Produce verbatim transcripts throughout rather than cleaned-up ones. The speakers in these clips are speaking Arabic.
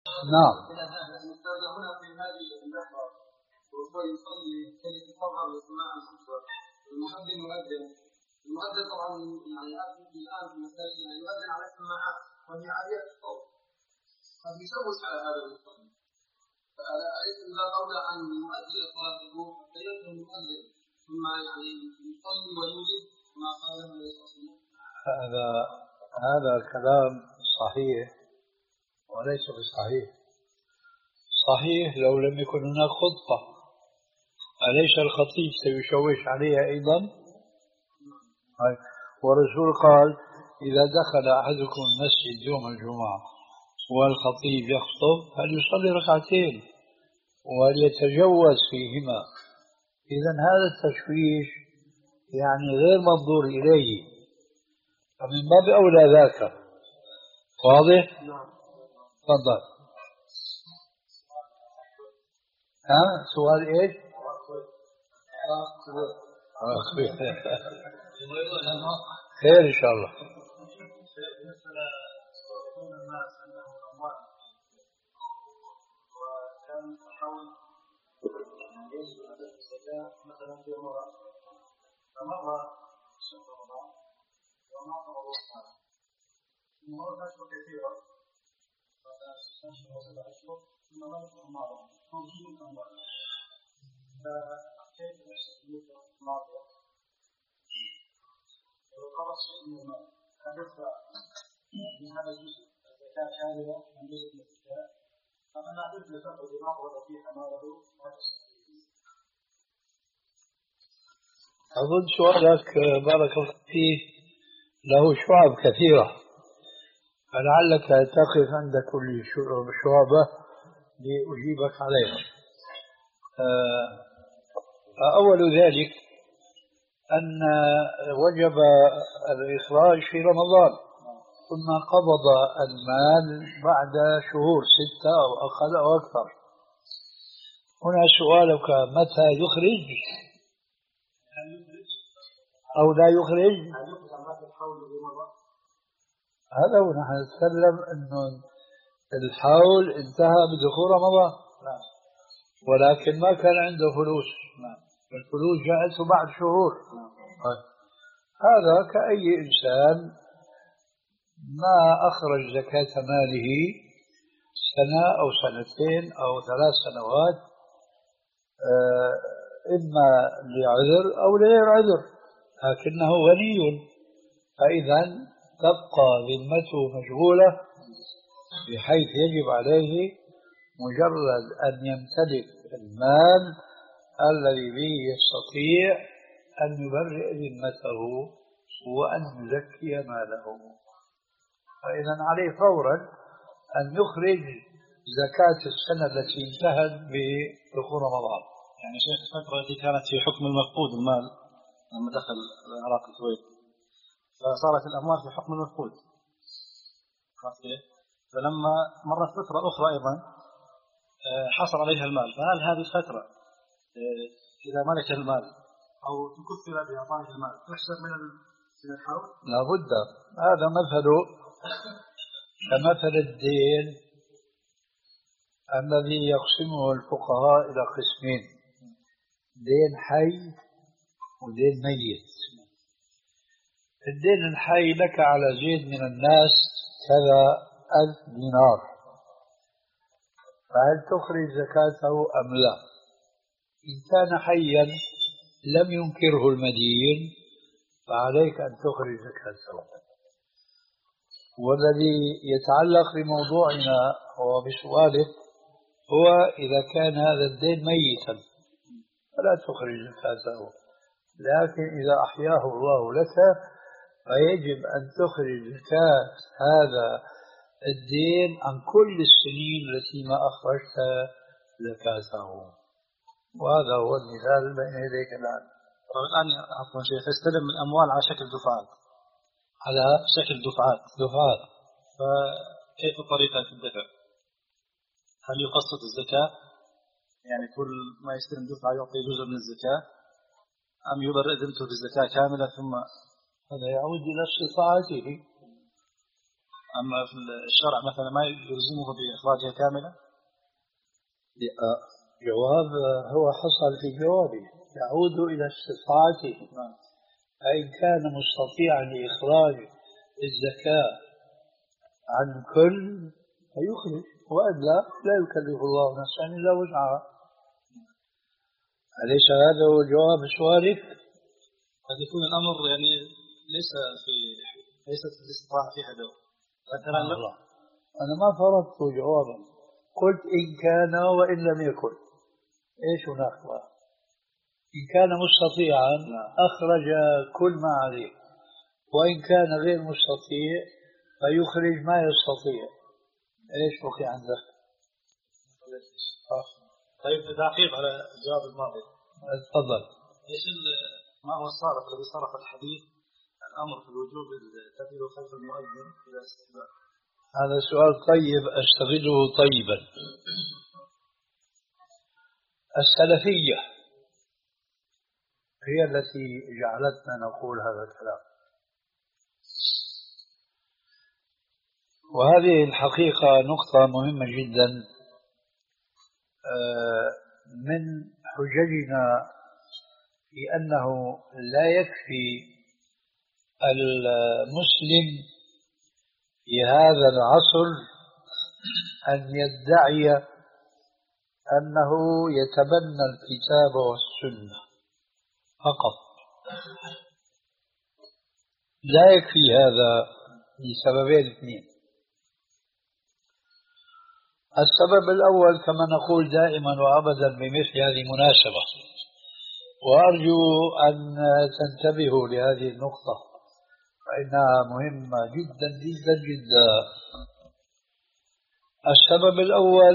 نعم. هنا في هذه اللحظة وهو يصلي كي تظهر سماع الخطبة المؤذن مؤذن المؤذن طبعا يعني الآن في مسائل يؤذن على السماعات وهي عالية الصوت قد يشوش على هذا المصلي فإذا قبل أن يؤذن صلاته حتى يدخل المؤذن ثم يعني يصلي ويوجد ما قاله النبي صلى الله عليه وسلم. هذا هذا الكلام صحيح وليس بصحيح. صحيح لو لم يكن هناك خطبة، أليس الخطيب سيشوش عليها أيضا؟ والرسول قال إذا دخل أحدكم المسجد يوم الجمعة والخطيب يخطب فليصلي ركعتين وليتجوز فيهما. إذن هذا التشويش يعني غير منظور إليه، فمن باب أولى ذاك. واضح؟ تفضل. ها سؤال ايش؟ خير ان شاء الله. وكان حول يجب أداء الزكاة مثلا في رمضان فمر شهر رمضان وما فرضوا الصلاة ثم مرت أشهر كثيرة فكان أشهر وسبع أشهر ثم مرت رمضان موجود أموال فكيف يحسب الماضية ولو خلص شيء من المال هل يدفع من هذا الجزء الزكاة كاملة من جزء من الزكاة أم أن أعتقد الفرق بما فرض فيه أماله أظن سؤالك بارك الله فيه له شعب كثيرة، فلعلك تقف عند كل شعبة لأجيبك عليها. أول ذلك أن وجب الإخراج في رمضان ثم قبض المال بعد شهور ستة أو أقل أو أكثر. هنا سؤالك متى يخرج أو لا يخرج؟ هذا هو نحن نتكلم أنه الحول انتهى بدخول رمضان ولكن ما كان عنده فلوس، الفلوس جاءته بعد شهور. هذا كأي إنسان ما أخرج زكاة ماله سنة أو سنتين أو ثلاث سنوات إما لعذر أو لغير عذر لكنه غني، فإذا تبقى ذمته مشغولة بحيث يجب عليه مجرد أن يمتلك المال الذي به يستطيع أن يبرئ ذمته وأن يزكي ماله. فإذا عليه فورا أن يخرج زكاة السنة التي انتهت بدخول رمضان. يعني شيخ الفترة التي كانت في حكم المفقود المال لما دخل العراق الكويت فصارت الأموال في حكم المفقود، فلما مرت فترة أخرى أيضا حصل عليها المال، فهل هذه الفترة إذا ملك المال أو تكفر بإعطائه المال تحسب من الحول؟ لا بد. هذا مثله كمثل الدين الذي يقسمه الفقهاء إلى قسمين: دين حي ودين ميت. الدين الحي لك على زيد من الناس كذا ألف دينار، فهل تخرج زكاته أم لا؟ إن كان حيا لم ينكره المدين فعليك أن تخرج زكاته. والذي يتعلق بموضوعنا وبسؤالك هو إذا كان هذا الدين ميتا فلا تخرج زكاته، لكن إذا أحياه الله لك فيجب أن تخرج زكاة هذا الدين عن كل السنين التي ما أخرجت زكاته. وهذا هو المثال بين يديك الآن. الآن عفوا شيخ يستلم الأموال على شكل دفعات، على شكل دفعات دفعات فكيف طريقة الدفع؟ هل يقسط الزكاة يعني كل ما يستلم دفعة يعطي جزء من الزكاة أم يبرئ ذمته بالزكاة كاملة؟ ثم هذا يعود إلى استطاعته. أما في الشرع مثلا ما يلزمه بإخراجها كاملة؟ جواب هو حصل في جوابه يعود إلى استطاعته. فإن كان مستطيعا لإخراج الزكاة عن كل فيخرج، وإلا لا يكلف الله نفسا إلا وسعها. أليس هذا هو جواب سؤالك؟ قد يكون الأمر يعني ليس في ليست الاستطاعة فيها دور مثلا. الله، أنا ما فرضت جوابا، قلت إن كان وإن لم يكن. إيش هناك بقى؟ إن كان مستطيعا أخرج كل ما عليه، وإن كان غير مستطيع فيخرج ما يستطيع. إيش بقي عندك؟ طيب تعقيب على الجواب الماضي. تفضل. ايش ما هو الصارف الذي صرف الحديث الامر في الوجوب التأثير خلف المؤذن الى استحباب؟ هذا سؤال طيب استغله طيبا. السلفية هي التي جعلتنا نقول هذا الكلام، وهذه الحقيقة نقطة مهمة جدا. من حججنا في أنه لا يكفي المسلم في هذا العصر أن يدعي أنه يتبنى الكتاب والسنة فقط. لا يكفي هذا لسببين اثنين. السبب الأول كما نقول دائما وأبدا بمثل هذه المناسبة، وأرجو أن تنتبهوا لهذه النقطة فإنها مهمة جدا جدا جدا. السبب الأول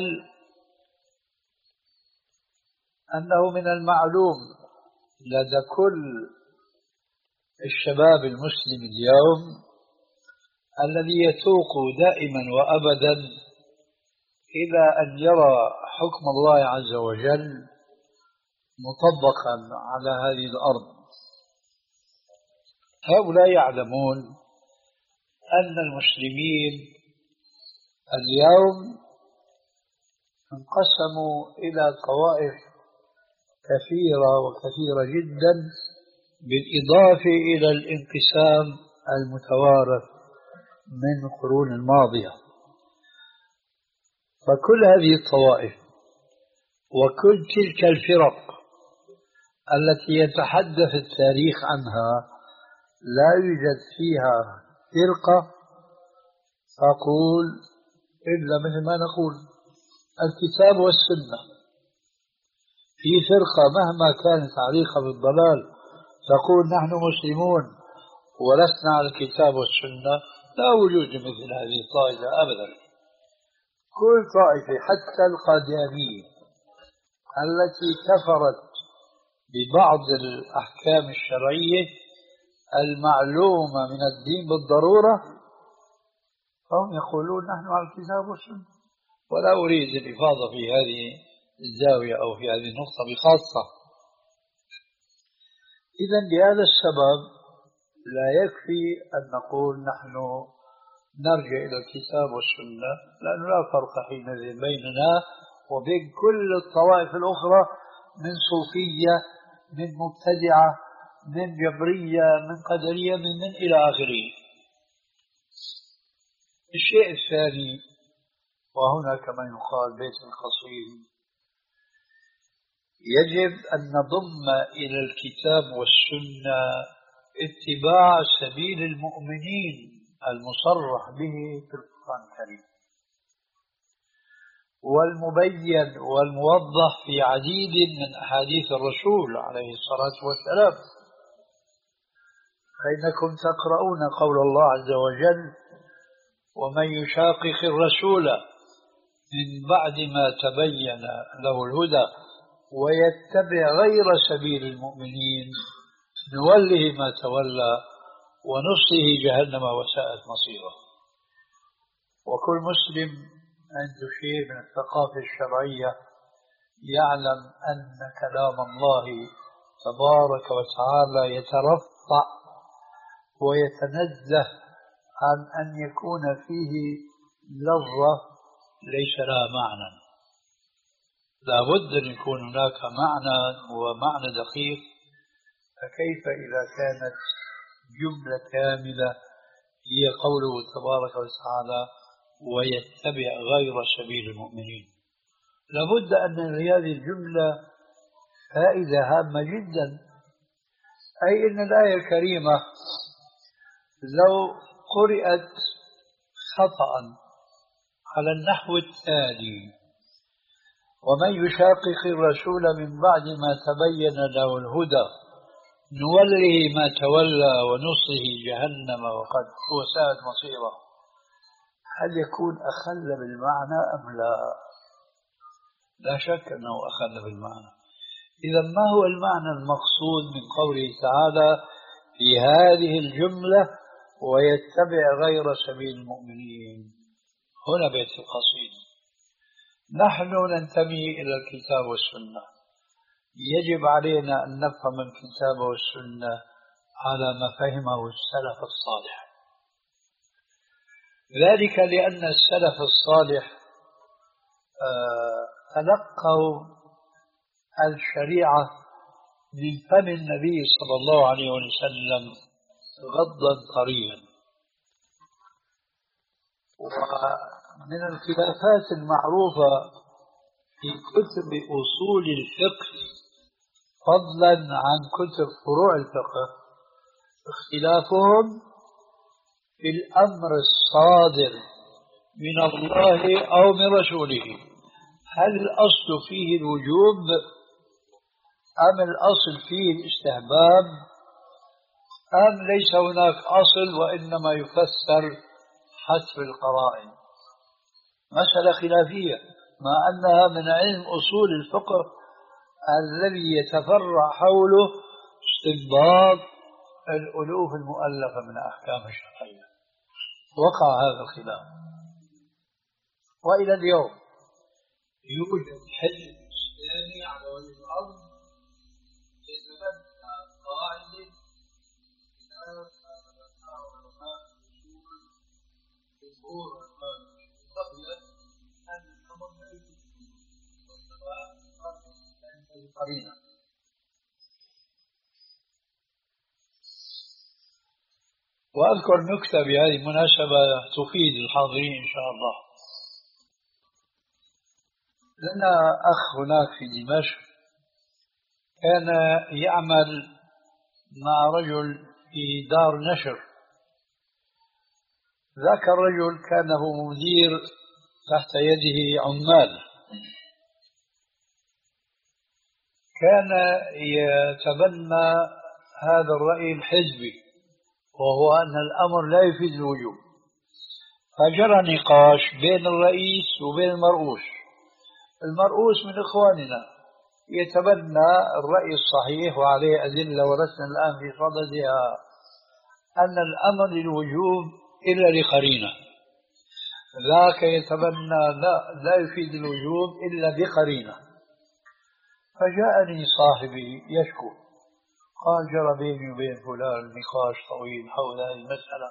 أنه من المعلوم لدى كل الشباب المسلم اليوم الذي يتوق دائما وأبدا إلى أن يرى حكم الله عز وجل مطبقا على هذه الأرض. هؤلاء يعلمون أن المسلمين اليوم انقسموا إلى طوائف كثيرة وكثيرة جدا، بالإضافة إلى الانقسام المتوارث من القرون الماضية. فكل هذه الطوائف وكل تلك الفرق التي يتحدث التاريخ عنها لا يوجد فيها فرقة تقول إلا مثل ما نقول الكتاب والسنة. في فرقة مهما كانت عريقة بالضلال تقول نحن مسلمون ولسنا على الكتاب والسنة. لا وجود مثل هذه الطائفة أبدا. كل طائفة حتى القاديانية التي كفرت ببعض الأحكام الشرعية المعلومة من الدين بالضرورة، فهم يقولون نحن على الكتاب والسنة. ولا أريد الإفاضة في هذه الزاوية أو في هذه النقطة بخاصة. إذن لهذا السبب لا يكفي أن نقول نحن نرجع إلى الكتاب والسنة، لأنه لا فرق حينئذ بيننا وبين كل الطوائف الأخرى من صوفية، من مبتدعة، من جبرية، من قدرية، من, من إلى آخره. الشيء الثاني، وهنا كما يقال بيت القصيد، يجب أن نضم إلى الكتاب والسنة اتباع سبيل المؤمنين المصرح به في القرآن الكريم، والمبين والموضح في عديد من أحاديث الرسول عليه الصلاة والسلام. فإنكم تقرؤون قول الله عز وجل: ومن يشاقق الرسول من بعد ما تبين له الهدى ويتبع غير سبيل المؤمنين نوله ما تولى ونصله جهنم وساءت مصيره. وكل مسلم عنده شيء من الثقافة الشرعية يعلم أن كلام الله تبارك وتعالى يترفع ويتنزه عن أن يكون فيه لفظة ليس لها معنى. لابد أن يكون هناك معنى ومعنى دقيق، فكيف إذا كانت جملة كاملة هي قوله تبارك وتعالى ويتبع غير سبيل المؤمنين؟ لابد أن هذه الجملة فائدة هامة جدا، أي أن الآية الكريمة لو قرأت خطأ على النحو التالي: ومن يشاقق الرسول من بعد ما تبين له الهدى نوله ما تولى ونصه جهنم وقد وساءت مصيره، هل يكون أخل بالمعنى أم لا؟ لا شك أنه أخل بالمعنى. إذا ما هو المعنى المقصود من قوله تعالى في هذه الجملة ويتبع غير سبيل المؤمنين؟ هنا بيت القصيد. نحن ننتمي إلى الكتاب والسنة، يجب علينا أن نفهم الكتاب والسنة على ما فهمه السلف الصالح، ذلك لأن السلف الصالح تلقوا الشريعة من فم النبي صلى الله عليه وسلم غضا طريا. ومن الخلافات المعروفة في كتب أصول الفقه فضلا عن كتب فروع الفقه اختلافهم في الأمر الصادر من الله أو من رسوله، هل الأصل فيه الوجوب أم الأصل فيه الاستحباب أم ليس هناك أصل وإنما يفسر حسب القرائن؟ مسألة خلافية، مع أنها من علم أصول الفقه الذي يتفرع حوله استنباط الألوف المؤلفة من أحكام الشرعية. وقع هذا الخلاف، وإلى اليوم يوجد حزب إسلامي على وجه الأرض يتبنى قواعد كتاب علماء الأصول جمهور علماء القضية أن الأمر لا يوجد القرينة. وأذكر نكتة بهذه المناسبة تفيد الحاضرين إن شاء الله. لنا أخ هناك في دمشق كان يعمل مع رجل في دار نشر. ذاك الرجل كان هو مدير تحت يده عمال، كان يتبنى هذا الرأي الحزبي وهو أن الأمر لا يفيد الوجوب، فجرى نقاش بين الرئيس وبين المرؤوس. المرؤوس من إخواننا يتبنى الرأي الصحيح وعليه أدلة ولسنا الآن في صددها أن الأمر للوجوب إلا لقرينة، ذاك يتبنى لا, لا يفيد الوجوب إلا بقرينة. فجاءني صاحبي يشكو، قال جرى بيني وبين فلان نقاش طويل حول هذه المسألة،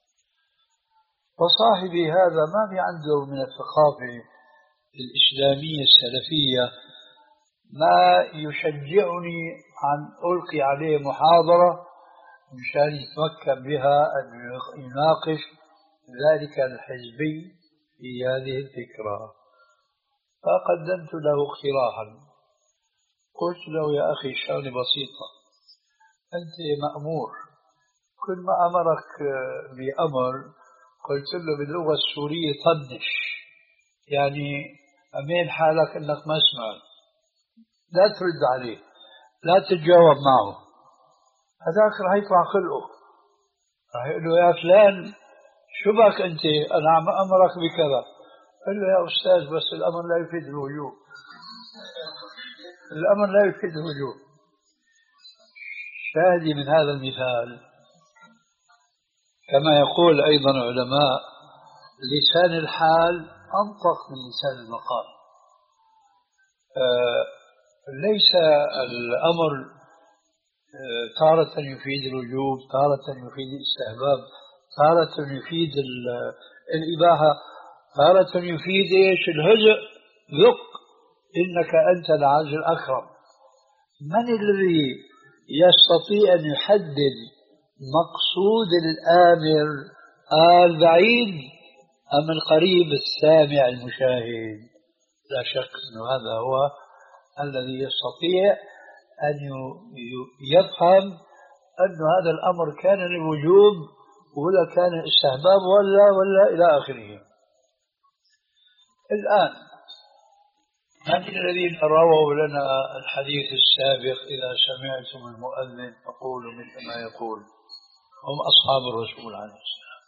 وصاحبي هذا ما في عنده من الثقافة الإسلامية السلفية ما يشجعني أن ألقي عليه محاضرة مشان يتمكن بها أن يناقش ذلك الحزبي في هذه الفكرة. فقدمت له اقتراحا، قلت له يا أخي الشغلة بسيطة، أنت مأمور، كل ما أمرك بأمر قلت له باللغة السورية طنش، يعني أمين حالك أنك ما سمعت، لا ترد عليه، لا تتجاوب معه. هذاك راح يطلع خلقه، راح يقول له يا فلان شو بك أنت، أنا عم أمرك بكذا. قال له يا أستاذ بس الأمر لا يفيد الوجوب، الأمر لا يفيد الوجوب. شاهدي من هذا المثال كما يقول أيضا علماء لسان الحال أنطق من لسان المقال. آه ليس الأمر آه تارة يفيد الوجوب تارة يفيد الاستحباب تارة يفيد الإباحة، تارة يفيد إيش؟ الهزء. ذق إنك أنت العز الأكرم. من الذي يستطيع أن يحدد مقصود الآمر البعيد أم القريب السامع المشاهد؟ لا شك أن هذا هو الذي يستطيع أن يفهم أن هذا الأمر كان للوجوب ولا كان استحباب ولا ولا إلى آخره. الآن من الذين رووا لنا الحديث السابق إذا سمعتم المؤذن فقولوا مثل ما يقول؟ هم أصحاب الرسول عليه السلام.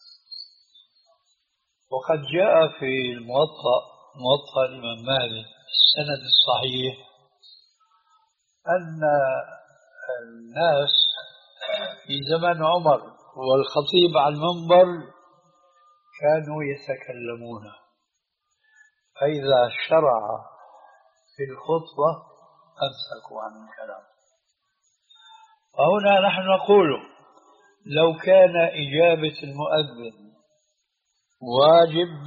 وقد جاء في الموطأ موطأ الإمام مالك السند الصحيح أن الناس في زمن عمر والخطيب على المنبر كانوا يتكلمون، فإذا شرع في الخطبة أمسكوا عن الكلام. وهنا نحن نقول لو كان إجابة المؤذن واجب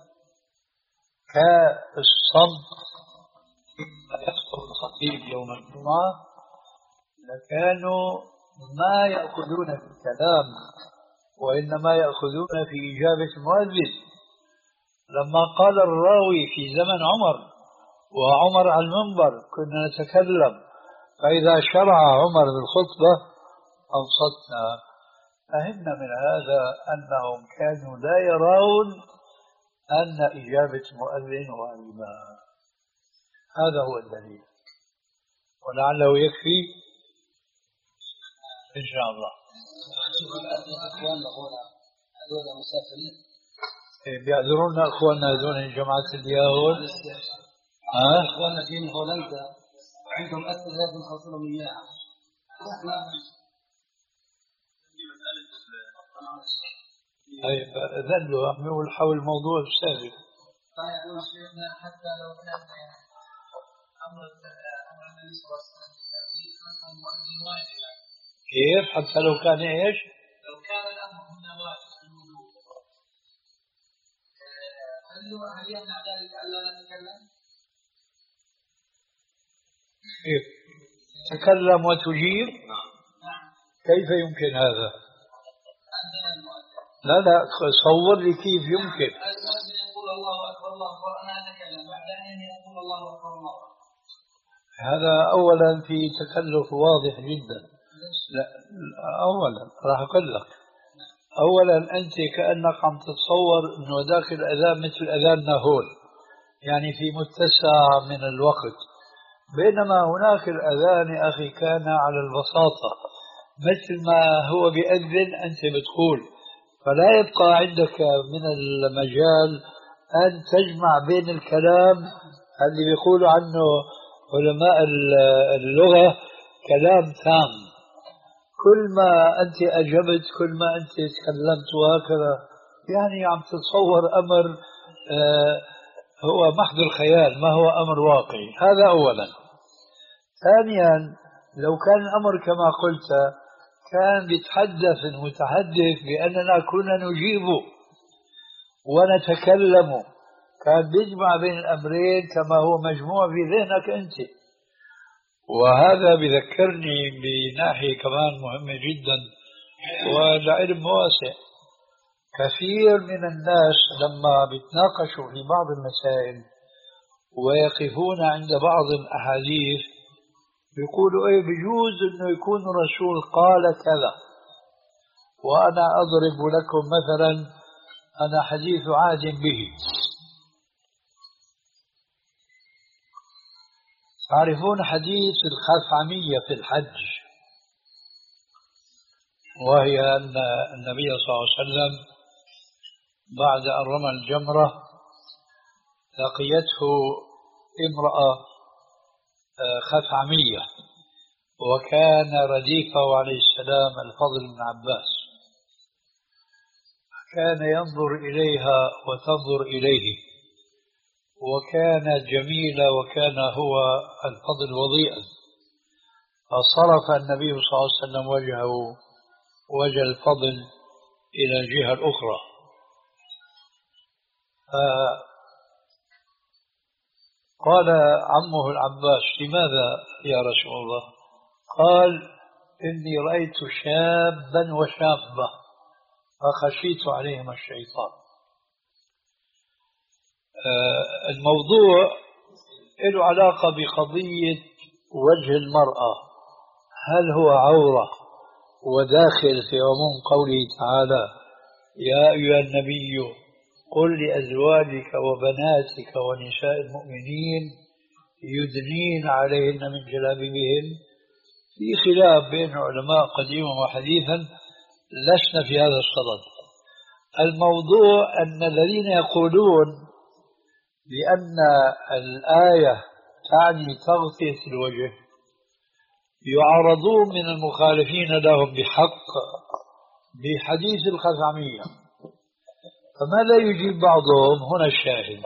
كالصمت إذا يخطب الخطيب يوم الجمعة لكانوا ما يأخذون في الكلام وإنما يأخذون في إجابة المؤذن. لما قال الراوي في زمن عمر وعمر على المنبر كنا نتكلم، فإذا شرع عمر بالخطبة أنصتنا، فهمنا من هذا أنهم كانوا لا يرون أن إجابة المؤذن واجبة. هذا هو الدليل، ولعله يكفي إن شاء الله. بيعذرونا أخواننا هذول جماعة اليهود. ها؟ إخواننا في هولندا عندهم أسئلة لازم نخلصهم إياها. طيب ذلوا يحملوا حول الموضوع السابق. طيب يقول شيخنا حتى لو كان أمر أمر النبي صلى الله عليه وسلم بالتأكيد خلف المؤذن واجبا. كيف حتى لو كان إيش؟ لو كان الأمر هنا واجب الوجوب، هل يمنع ذلك ألا نتكلم؟ كيف؟ تكلم وتجيب؟ كيف يمكن هذا؟ لا لا صور لي كيف يمكن. يقول الله أكبر الله أكبر أنا أتكلم بعدين يقول الله أكبر الله. هذا أولا في تكلف واضح جدا. لا أولا راح أقول لك، أولا أنت كأنك عم تتصور أنه ذاك الأذان مثل أذاننا هون، يعني في متسع من الوقت، بينما هناك الأذان يا أخي كان على البساطة مثل ما هو بيأذن أنت بتقول، فلا يبقى عندك من المجال أن تجمع بين الكلام اللي بيقولوا عنه علماء اللغة كلام تام. كل ما أنت أجبت كل ما أنت تكلمت وهكذا، يعني عم تتصور أمر آه هو محض الخيال ما هو أمر واقعي. هذا أولا. ثانيا لو كان الأمر كما قلت كان بيتحدث المتحدث بأننا كنا نجيب ونتكلم، كان بيجمع بين الأمرين كما هو مجموع في ذهنك أنت. وهذا بذكرني بناحية كمان مهمة جدا والعلم واسع. كثير من الناس لما بيتناقشوا في بعض المسائل ويقفون عند بعض الأحاديث بيقولوا ايه بيجوز انه يكون الرسول قال كذا، وانا اضرب لكم مثلا انا حديث عهد به. تعرفون حديث الخثعمية في الحج، وهي أن النبي صلى الله عليه وسلم بعد أن رمى الجمرة لقيته امرأة خثعمية، وكان رديفه عليه السلام الفضل بن عباس، كان ينظر إليها وتنظر إليه، وكانت جميلة وكان هو الفضل وضيئا، فصرف النبي صلى الله عليه وسلم وجهه وجه الفضل إلى الجهة الأخرى. قال عمه العباس: لماذا يا رسول الله؟ قال: إني رأيت شابا وشابة فخشيت عليهم الشيطان. الموضوع له علاقة بقضية وجه المرأة، هل هو عورة وداخل في عموم قوله تعالى: يا أيها النبي قل لأزواجك وبناتك ونساء المؤمنين يدنين عليهن من جلابيبهن. في خلاف بين علماء قديما وحديثا، لسنا في هذا الصدد. الموضوع أن الذين يقولون بأن الآية تعني تغطية الوجه يعارضون من المخالفين لهم بحق بحديث الخثعمية. فماذا يجيب بعضهم؟ هنا الشاهد،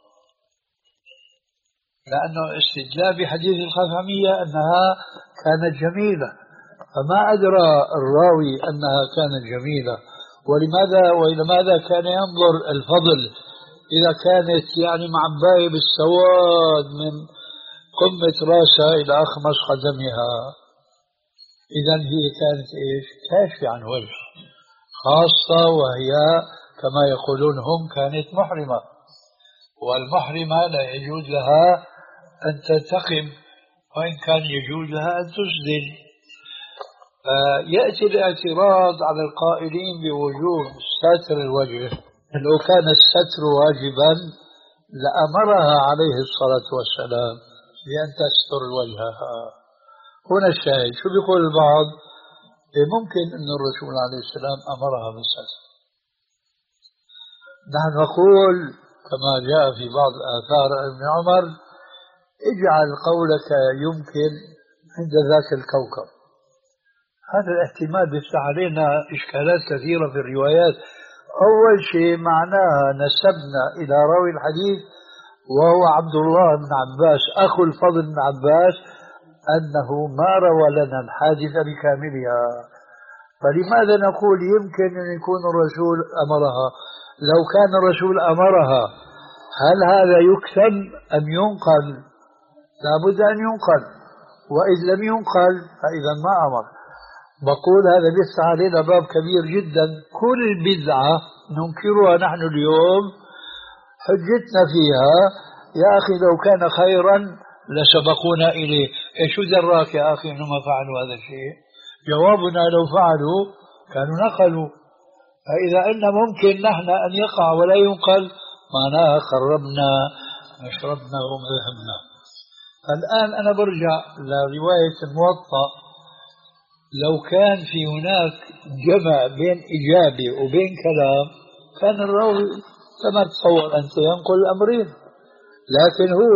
لأنه استدلال بحديث الخثعمية أنها كانت جميلة، فما أدرى الراوي أنها كانت جميلة، ولماذا وإلى ماذا كان ينظر الفضل إذا كانت يعني معباية بالسواد من قمة راسها إلى أخمص قدمها. إذا هي كانت إيش؟ كاشفة عن وجه، خاصة وهي كما يقولون هم كانت محرمة، والمحرمة لا يجوز لها أن تنتقم، وإن كان يجوز لها أن تسدل. يأتي الاعتراض على القائلين بوجوب ستر الوجه. لو كان الستر واجبا لأمرها عليه الصلاة والسلام بأن تستر وجهها. هنا الشاهد. شو بيقول البعض؟ ممكن أن الرسول عليه السلام أمرها بالستر. نحن نقول كما جاء في بعض آثار ابن عمر: اجعل قولك يمكن عند ذاك الكوكب. هذا الاحتمال بيفتح علينا إشكالات كثيرة في الروايات. أول شيء معناها نسبنا إلى راوي الحديث وهو عبد الله بن عباس أخو الفضل بن عباس أنه ما روى لنا الحادثة بكاملها. فلماذا نقول يمكن أن يكون الرسول أمرها؟ لو كان الرسول أمرها هل هذا يكتب أم ينقل؟ لابد أن ينقل، وإذ لم ينقل فإذا ما أمر. بقول هذا بيفتح علينا باب كبير جدا. كل بدعة ننكرها نحن اليوم حجتنا فيها: يا أخي لو كان خيرا لسبقونا إليه. إيش دراك يا أخي إنهم فعلوا هذا الشيء؟ جوابنا لو فعلوا كانوا نقلوا. فإذا أن ممكن نحن أن يقع ولا ينقل معناها خربنا مشربنا ومذهبنا. الآن أنا برجع لرواية الموطأ. لو كان في هناك جمع بين إجابة وبين كلام كان الراوي كما تصور أنت ينقل الأمرين، لكن هو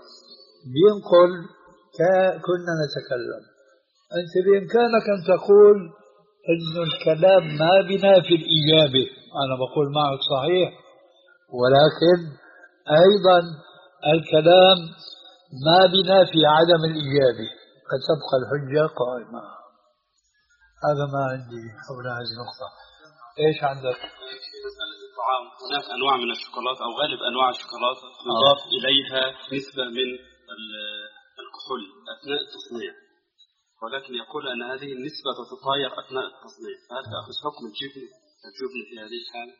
بينقل كنا نتكلم. أنت بإمكانك أن تقول أن الكلام ما بنافي الإجابة، أنا بقول معك صحيح، ولكن أيضا الكلام ما بنافي عدم الإجابة، فتبقى الحجة قائمة. هذا ما عندي حول هذه النقطة. إيش عندك؟ في مسألة الطعام هناك أنواع من الشوكولاتة أو غالب أنواع الشوكولاتة يضاف آه. إليها نسبة من الكحول أثناء التصنيع، ولكن يقول أن هذه النسبة تتطاير أثناء التصنيع، فهل تأخذ حكم الجبن الجبن في هذه الحالة؟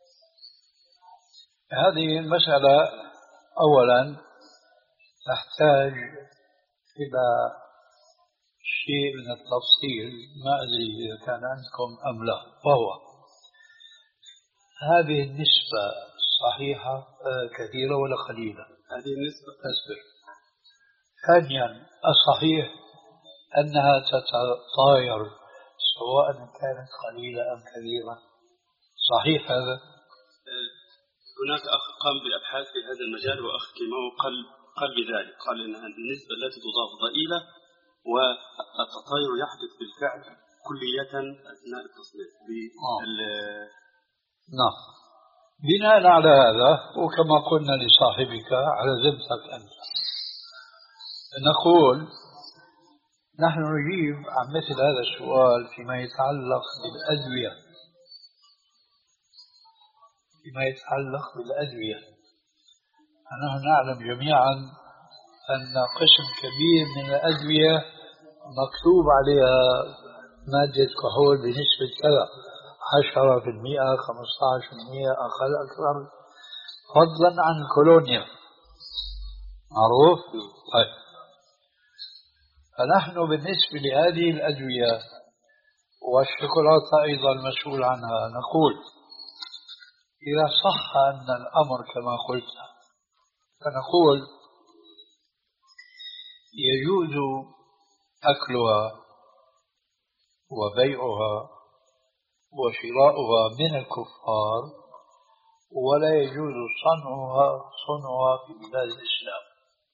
هذه المسألة أولا تحتاج إلى شيء من التفصيل، ما أدري إذا كان عندكم أم لا، وهو هذه النسبة صحيحة كثيرة ولا قليلة؟ هذه النسبة أصبر. ثانيا الصحيح أنها تتطاير سواء كانت قليلة أم كبيرة، صحيح هذا؟ هناك أخ قام بأبحاث في هذا المجال وأخ كيماوي قال قال بذلك، قال إن النسبة التي تضاف ضئيلة والتطاير يحدث بالفعل كلية أثناء التصنيع. نعم. بناء على هذا وكما قلنا لصاحبك على ذمتك أنت، نقول نحن نجيب عن مثل هذا السؤال فيما يتعلق بالأدوية فيما يتعلق بالأدوية. نحن نعلم جميعا أن قسم كبير من الأدوية مكتوب عليها مادة كحول بنسبة كذا، عشرة في المئة، خمسة عشر في المئة، أقل أكثر، فضلا عن الكولونيا. معروف؟ طيب. فنحن بالنسبة لهذه الأدوية والشوكولاتة أيضا المسؤول عنها نقول إذا صح أن الأمر كما قلت فنقول يجوز أكلها وبيعها وشراؤها من الكفار، ولا يجوز صنعها صنعها في بلاد الإسلام.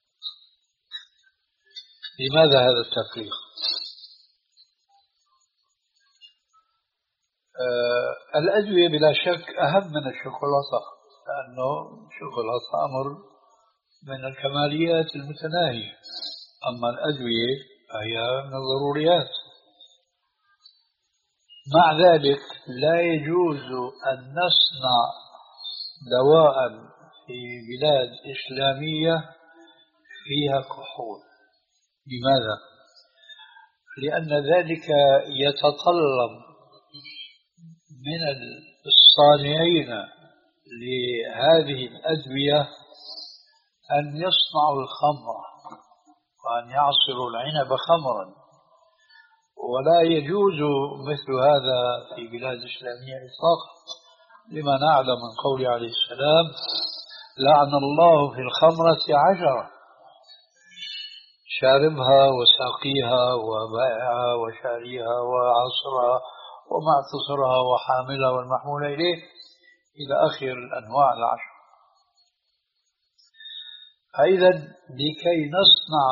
لماذا هذا التفريق؟ آه الأدوية بلا شك أهم من الشوكولاتة، لأنه الشوكولاتة أمر من الكماليات المتناهية، أما الأدوية فهي من الضروريات. مع ذلك لا يجوز أن نصنع دواء في بلاد إسلامية فيها كحول. لماذا؟ لأن ذلك يتطلب من الصانعين لهذه الأدوية أن يصنعوا الخمر وأن يعصروا العنب خمرا، ولا يجوز مثل هذا في بلاد إسلامية إطلاقا، لما نعلم من قول عليه السلام: لعن الله في الخمرة عشرة، شاربها وساقيها وبائعها وشاريها وعصرها ومعتصرها وحاملها والمحمول إليه إلى آخر الأنواع العشر. فإذا لكي نصنع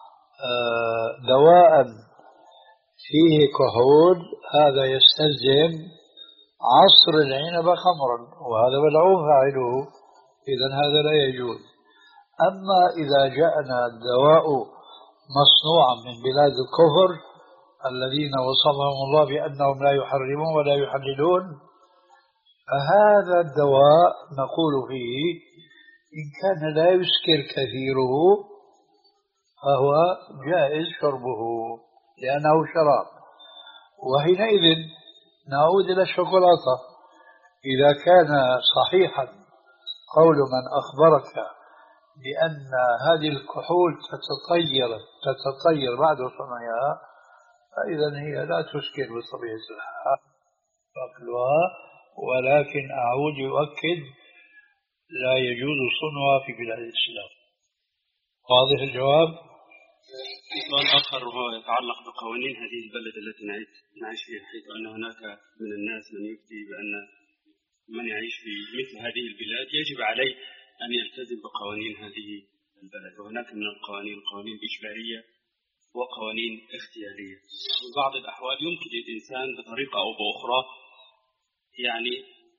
دواء فيه كحول هذا يستلزم عصر العنب خمرا، وهذا ملعون فاعله، إذا هذا لا يجوز. أما إذا جاءنا الدواء مصنوعا من بلاد الكفر الذين وصفهم الله بأنهم لا يحرمون ولا يحللون، فهذا الدواء نقول فيه إن كان لا يسكر كثيره فهو جائز شربه لأنه شراب. وحينئذ نعود إلى الشوكولاتة، إذا كان صحيحا قول من أخبرك بأن هذه الكحول تتطير تتطير بعد صنعها، فإذا هي لا تسكر بطبيعة الحال أكلها، ولكن أعود يؤكد لا يجوز صنعها في بلاد الإسلام. واضح الجواب؟ سؤال آخر وهو يتعلق بقوانين هذه البلد التي نعيش فيها، حيث أن هناك من الناس من يفتي بأن من يعيش في مثل هذه البلاد يجب عليه أن يلتزم بقوانين هذه البلد، وهناك من القوانين قوانين إجبارية وقوانين اختيارية. في بعض الأحوال يمكن للإنسان بطريقة أو بأخرى يعني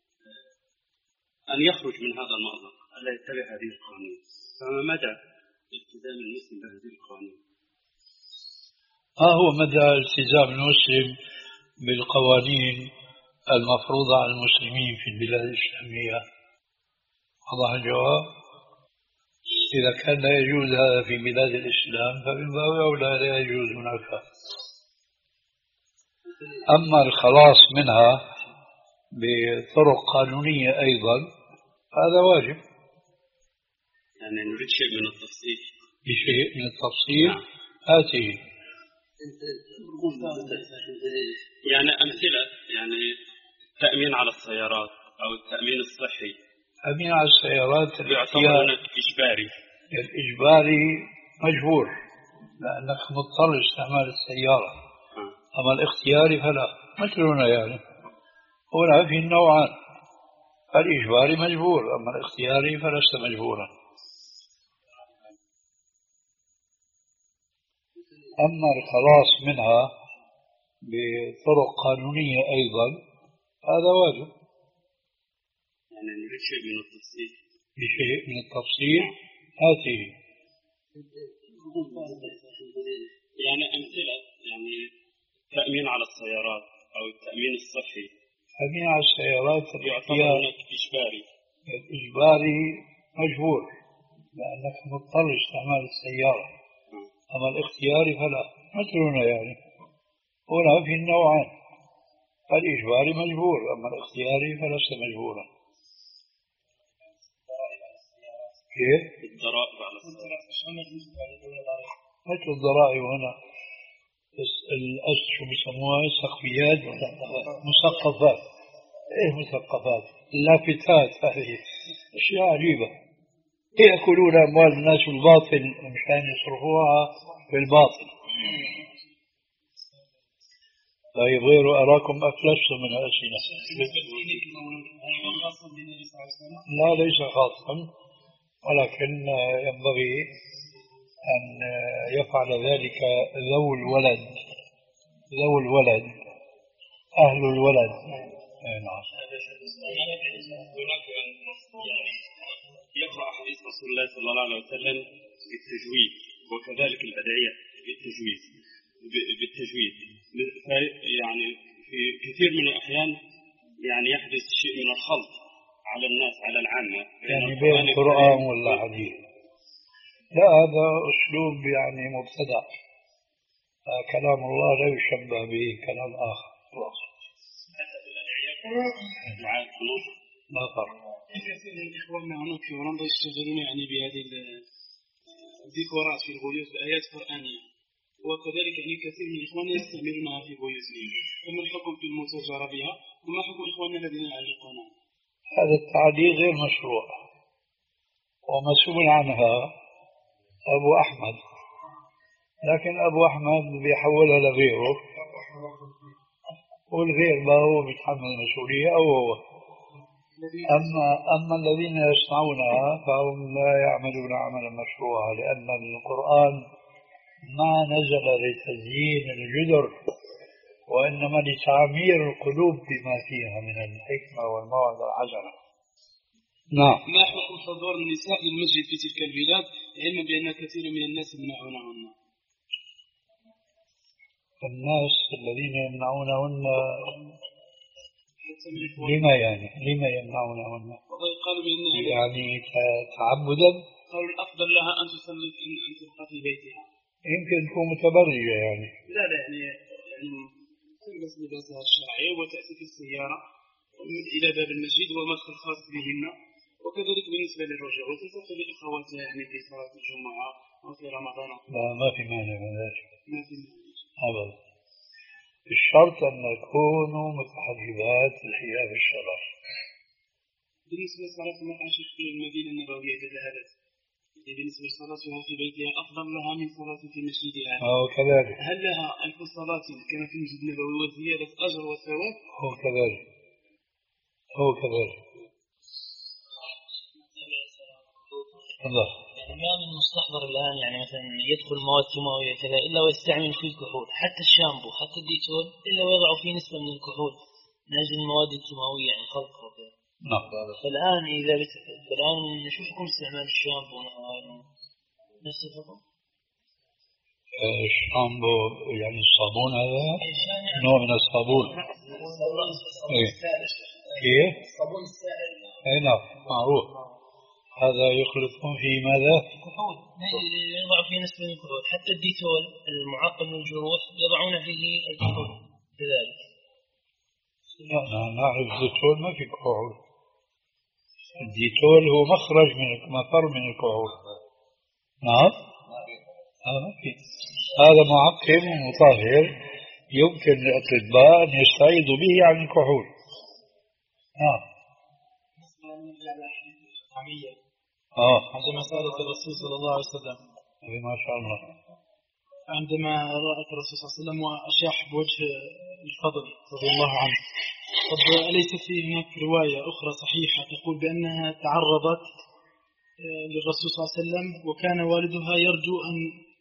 أن يخرج من هذا المأزق ألا يتبع هذه القوانين، فما مدى التزام المسلم بهذه القوانين؟ ها هو مدى التزام المسلم بالقوانين المفروضة على المسلمين في البلاد الإسلامية؟ واضح الجواب؟ إذا كان لا يجوز هذا في بلاد الإسلام فمن باب أولى لا يجوز هناك. أما الخلاص منها بطرق قانونية أيضا هذا واجب. يعني نريد شيء من التفصيل. بشيء من التفصيل؟ نعم. آتي. يعني أمثلة، يعني التأمين على السيارات أو التأمين الصحي. التأمين على السيارات يعتبر هناك إجباري. الإجباري مجبور لأنك مضطر لاستعمال السيارة. أما الاختياري فلا، مثلنا يعني هنا في النوعان، الإجباري مجبور أما الاختياري فلست مجبورا. أما الخلاص منها بطرق قانونية أيضا هذا واجب. يعني نريد شيء من التفصيل. بشيء من التفصيل آتي. يعني أمثلة، يعني التأمين على السيارات أو التأمين الصحي جميع السيارات يعتبر هناك إجباري. الإجباري مجبور لأنك مضطر استعمال السيارة، أما الاختياري فلا. مثلنا يعني هنا في النوعان، الإجباري مجبور أما الاختياري فلست مجبورا. كيف؟ الضرائب على السيارات مثل الضرائب هنا الأس شو بيسموها سقفيات مثقفات. إيه مثقفات؟ لافتات، هذه أشياء عجيبة. يأكلون أموال الناس بالباطل مشان يصرفوها بالباطل. طيب غير أراكم أفلستم من الأسئلة. لا ليس خاصا، ولكن ينبغي أن يفعل ذلك ذو الولد، ذو الولد أهل الولد. نعم. يقرأ حديث رسول الله صلى الله عليه وسلم بالتجويد، وكذلك الأدعية بالتجويد بالتجويد يعني في كثير من الأحيان يعني يحدث شيء من الخلط على الناس، على العامة، يعني بين القرآن ولا حديث. لا هذا أسلوب يعني مبتدع، كلام الله لا يشبه به كلام آخر. لا فرق. كثير من إخواننا هناك في هولندا يشتغلون يعني بهذه الديكورات في البيوت بآيات قرآنية، وكذلك يعني كثير من إخواننا يستعملونها في بيوتهم. فما الحكم في المتاجرة بها، وما حكم إخواننا الذين يعلقونها؟ هذا التعليق غير مشروع، ومسؤول عنها أبو أحمد، لكن أبو أحمد بيحولها لغيره، والغير ما هو بيتحمل المسؤولية أو هو. أما أما الذين يصنعونها فهم لا يعملون عملا مشروعا، لأن القرآن ما نزل لتزيين الجدر، وإنما لتعمير القلوب بما فيها من الحكمة والموعظة الحسنة. نعم. ما حكم حضور النساء للمسجد في تلك البلاد، علما بأن كثير من الناس يمنعونهن؟ الناس الذين يمنعونهن لما يعني لما يمنعونهن؟ قالوا بأن يعني تعبدا؟ قالوا الأفضل لها أن تصلي أن تبقى في بيتها. يمكن تكون متبرجة يعني. لا لا يعني يعني تلبس لباسها الشرعي وتأتي في السيارة إلى باب المسجد ومدخل خاص بهن، وكذلك بالنسبة للرجل وتلتقي بأخواتها يعني في صلاة الجمعة أو في رمضان. لا ما في مانع من ذلك. ما في مانع. أبدا. الشرط أن يكونوا متحجبات الحجاب الشرعي. بالنسبة لصلاة المرأة في المدينة النبوية تذهبت، بالنسبة لصلاتها في بيتها أفضل لها من صلاة في مسجدها. أو كذلك. هل لها ألف صلاة كما في المسجد النبوي وزيادة أجر وثواب؟ هو كذلك. هو كذلك. الله. يعني ما من مستحضر الآن يعني مثلا يدخل مواد كيماوية كذا إلا ويستعمل فيه الكحول، حتى الشامبو حتى الديتول إلا ويضع فيه نسبة من الكحول من أجل المواد الكيماوية يعني خلطها وكذا. نعم. فالآن إذا بت... الآن نشوف حكم استعمال الشامبو نفس الحكم. الشامبو يعني الصابون هذا نوع من الصابون. إيه. كيف؟ الصابون السائل. أي نعم معروف. هذا يخلطون في ماذا؟ كحول يضع فيه نسبة من الكحول، حتى الديتول المعقم للجروح يضعون فيه الكحول كذلك. لا نعرف الديتول ما في كحول. الديتول هو مخرج من مفر من الكحول. نعم. هذا في هذا معقم مطهر يمكن للأطباء أن يستعيضوا به عن الكحول. نعم. آه. عندما سألت الرسول صلى الله عليه وسلم. ما شاء الله. عندما رأت الرسول صلى الله عليه وسلم وأشاح بوجه الفضل رضي الله عنه، قد أليس في هناك رواية أخرى صحيحة تقول بأنها تعرضت للرسول صلى الله عليه وسلم وكان والدها يرجو أن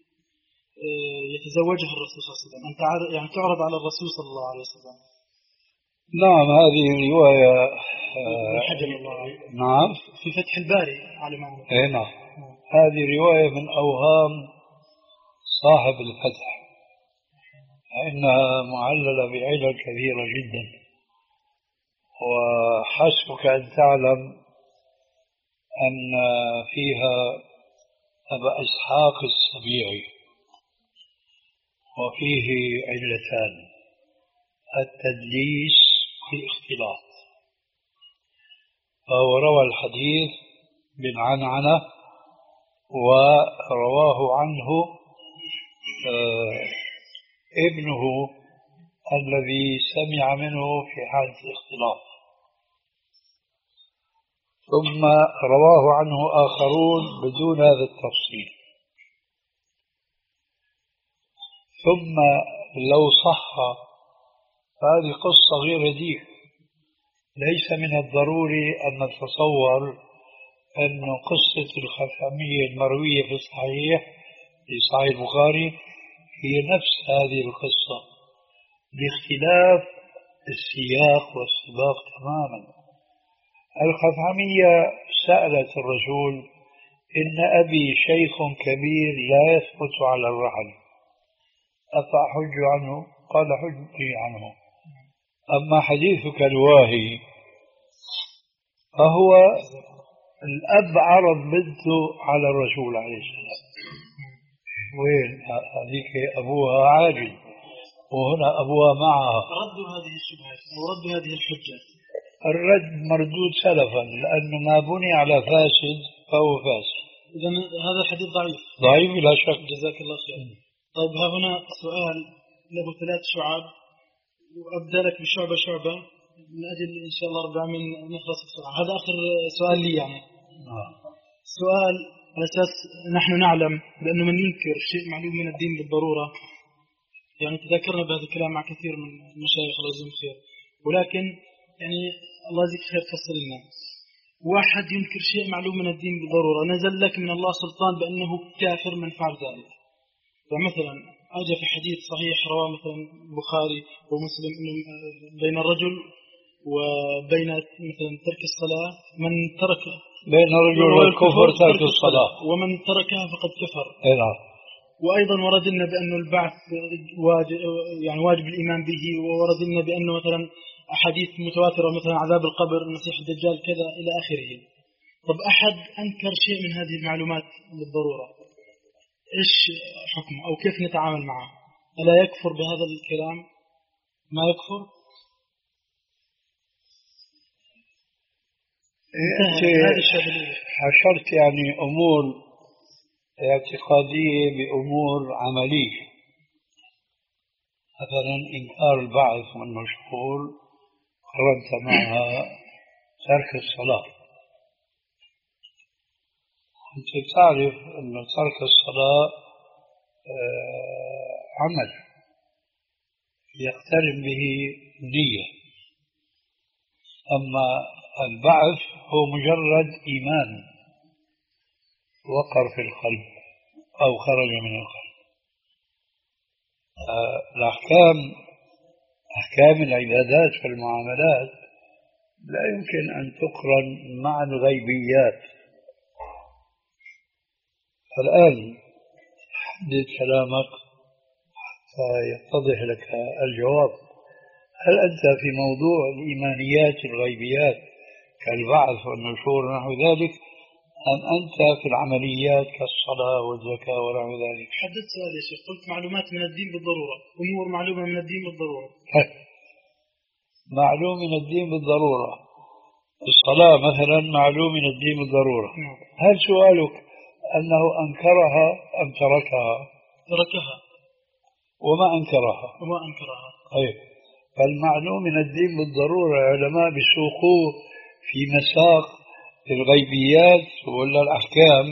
يتزوجها الرسول صلى الله عليه وسلم، أن يعني تعرض على الرسول صلى الله عليه وسلم؟ نعم هذه رواية. نعم في فتح الباري على معنى. اي نعم. هذه رواية من أوهام صاحب الفتح، فإنها معللة بعلل كثيرة جدا، وحسبك أن تعلم أن فيها أبا إسحاق السبيعي وفيه علتان: التدليس والاختلاط، فهو روى الحديث بالعنعنة ورواه عنه آه ابنه الذي سمع منه في حالة الاختلاط، ثم رواه عنه آخرون بدون هذا التفصيل. ثم لو صح فهذه قصة غير هذيك، ليس من الضروري أن نتصور أن قصة الخثعمية المروية في الصحيح في صحيح البخاري هي نفس هذه القصة باختلاف السياق والسباق تماما. الخثعمية سألت الرسول: إن أبي شيخ كبير لا يثبت على الرحل أفأحج عنه؟ قال: حجي عنه. أما حديثك الواهي فهو الأب عرض بنته على الرسول عليه السلام. وين هذيك أبوها عاجل وهنا أبوها معها. ردوا هذه الشبهات أو ردوا هذه الحجة. الرد مردود سلفا، لأنه ما بني على فاسد فهو فاسد. إذا هذا الحديث ضعيف. ضعيف لا شك. جزاك الله خير. طيب ها هنا سؤال له ثلاث شعاب، وأبدأ لك بشعبة شعبة من أجل إن شاء الله رب العالمين نخلص بسرعة. هذا آخر سؤال لي يعني. آه. سؤال على أساس نحن نعلم بأنه من ينكر شيء معلوم من الدين بالضرورة، يعني تذكرنا بهذا الكلام مع كثير من المشايخ الله يجزيهم خير، ولكن يعني الله يجزيك خير تفصل لنا. واحد ينكر شيء معلوم من الدين بالضرورة، نزل لك من الله سلطان بأنه كافر من فعل ذلك. فمثلا أجى في حديث صحيح رواه مثلا البخاري ومسلم إنه بين الرجل وبين مثلا ترك الصلاة من ترك بين الرجل والكفر ترك الصلاة، ومن تركها فقد كفر. إيه. وأيضا ورد لنا بأنه البعث واجب، يعني واجب الإيمان به، وورد لنا بأنه مثلا أحاديث متواترة مثلا عذاب القبر، المسيح الدجال، كذا إلى آخره. طب أحد أنكر شيء من هذه المعلومات بالضرورة، إيش حكمه أو كيف نتعامل معه؟ ألا يكفر بهذا الكلام؟ ما يكفر؟ أنت حشرت يعني أمور اعتقادية بأمور عملية. مثلا إنكار البعث والنشور قرنت معها ترك الصلاة. أنت تعرف أن ترك الصلاة عمل يقترن به نية، أما البعث هو مجرد إيمان وقر في القلب أو خرج من القلب. الأحكام أحكام العبادات والمعاملات لا يمكن أن تقرن مع الغيبيات. الآن حدد كلامك حتى يتضح لك الجواب. هل أنت في موضوع الإيمانيات الغيبيات كالبعث والنشور ونحو ذلك، أم أنت في العمليات كالصلاة والزكاة ونحو ذلك؟ حددت سؤال يا شيخ، قلت معلومات من الدين بالضرورة، أمور معلومة من الدين بالضرورة. معلوم من الدين بالضرورة. الصلاة مثلا معلوم من الدين بالضرورة. هل سؤالك أنه أنكرها أم تركها؟ تركها. وما أنكرها؟ وما أنكرها. طيب، فالمعلوم من الدين بالضرورة العلماء بيسوقوه في مساق الغيبيات ولا الأحكام؟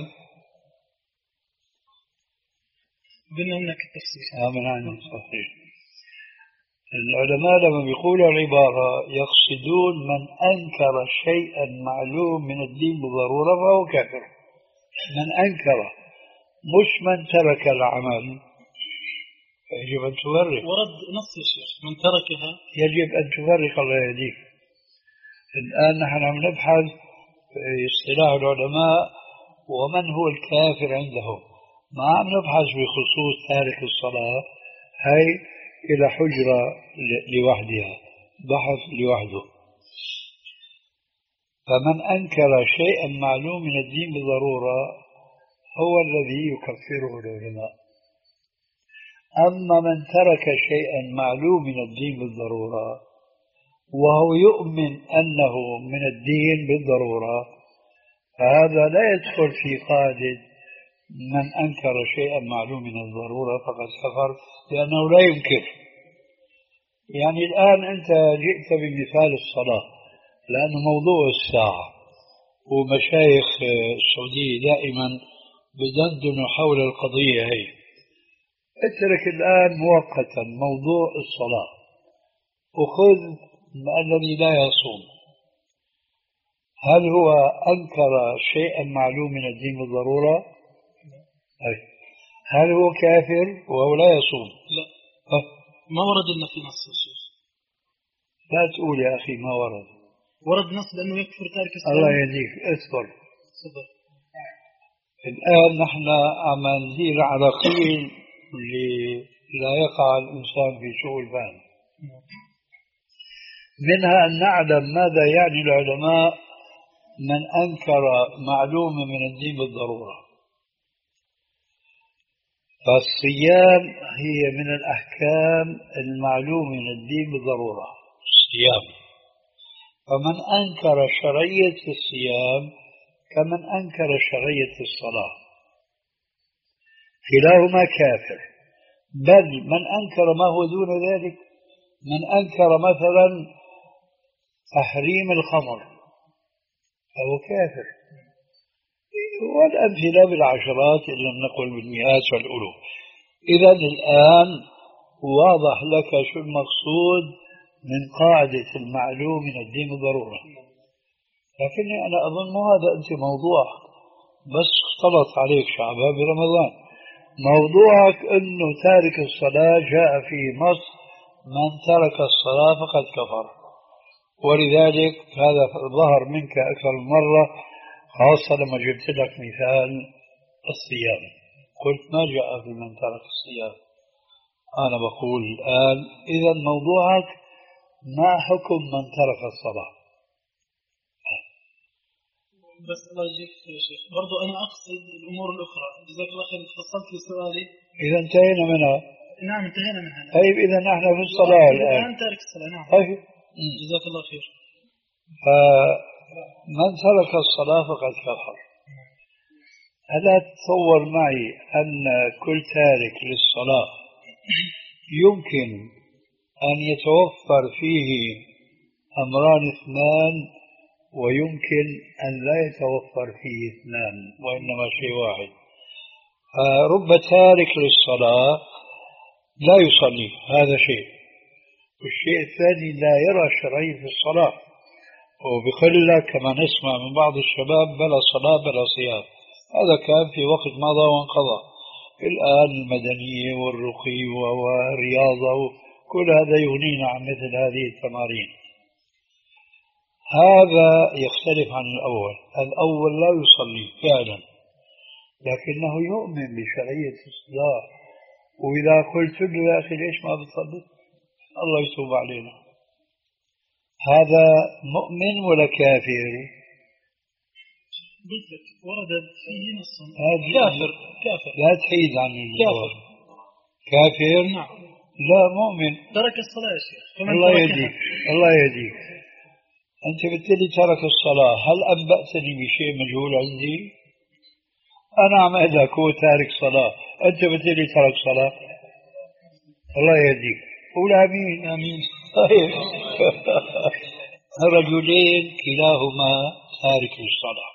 بدنا منك التفسير. آه من عندي صحيح. العلماء لما بيقولوا العبارة يقصدون من أنكر شيئا معلوم من الدين بالضرورة فهو كافر. من أنكر، مش من ترك العمل. يجب أن تفرق. ورد نص يا شيخ من تركها. يجب أن تفرق، الله يهديك. الآن نحن عم نبحث في اصطلاح العلماء ومن هو الكافر عندهم، ما عم نبحث بخصوص تارك الصلاة. هاي إلى حجرة لوحدها، بحث لوحده. فمن أنكر شيئا معلوم من الدين بالضرورة هو الذي يكفره العلماء. أما من ترك شيئا معلوم من الدين بالضرورة وهو يؤمن أنه من الدين بالضرورة فهذا لا يدخل في قاعدة من أنكر شيئا معلوم من الضرورة فقد كفر، لأنه لا ينكر. يعني الآن أنت جئت بمثال الصلاة لأنه موضوع الساعة، ومشايخ السعودية دائما بدندنوا حول القضية هي. اترك الآن مؤقتا موضوع الصلاة وخذ الذي لا يصوم. هل هو أنكر شيئا معلوم من الدين بالضرورة؟ هل هو كافر وهو لا يصوم؟ لا أه؟ ما ورد لنا في نص الشيخ. لا تقول يا أخي ما ورد. ورد نص بأنه يكفر تارك الصلاة. الله يهديك اصبر. صبر. الآن نحن عم ندير على قيل لا يقع الإنسان في سوء الفهم. منها أن نعلم ماذا يعني العلماء من أنكر معلومة من الدين بالضرورة. فالصيام هي من الأحكام المعلومة من الدين بالضرورة، الصيام. فمن أنكر شرعية الصيام كمن أنكر شرعية الصلاة، كلاهما كافر. بل من أنكر ما هو دون ذلك، من أنكر مثلا تحريم الخمر فهو كافر. والأمثلة بالعشرات إن لم نقل بالمئات والألوف. إذا الآن واضح لك شو المقصود من قاعدة المعلوم من الدين بالضرورة. لكني أنا أظن هذا أنت موضوع بس اختلط عليك شعبان برمضان. موضوعك أنه تارك الصلاة جاء في نص من ترك الصلاة فقد كفر، ولذلك هذا ظهر منك أكثر من مرة، خاصة لما جبت لك مثال الصيام. قلت ما جاء في من ترك الصيام. أنا بقول الآن إذا موضوعك ما حكم من ترك الصلاة. بس الله يجزيك يا شيخ، برضو أنا أقصد الأمور الأخرى. جزاك الله خير، فصلت لي سؤالي. إذا انتهينا منها. نعم انتهينا منها. طيب إذا نحن في الصلاة الآن. الآن تارك الصلاة. نعم. طيب. جزاك الله خير. فمن ترك الصلاة فقد كفر. ألا تتصور معي أن كل تارك للصلاة يمكن أن يتوفر فيه أمران اثنان، ويمكن أن لا يتوفر فيه اثنان وإنما شيء واحد. رب تارك للصلاة لا يصلي، هذا شيء. والشيء الثاني لا يرى شرعية الصلاة، وبخلة كما نسمع من بعض الشباب بلا صلاة بلا صيام. هذا كان في وقت مضى وانقضى. الآن المدنية والرقي والرياضة كل هذا يغنينا عن مثل هذه التمارين. هذا يختلف عن الأول. الأول لا يصلي فعلا لكنه يؤمن بشرعية الصلاة، وإذا قلت له يا أخي ليش ما بتصلي؟ الله يتوب علينا. هذا مؤمن ولا كافر؟ قلت لك ورد فيه نص كافر. كافر لا تحيد عن كافر. كافر. نعم. لا مؤمن. ترك الصلاة يا شيخ. الله يهديك الله يهديك. أنت بالتالي ترك الصلاة، هل أنبأتني بشيء مجهول عندي؟ أنا عم أقول لك هو تارك صلاة، أنت بالتالي ترك صلاة. الله يهديك. قول آمين. آمين. طيب. رجلين كلاهما تارك للصلاة،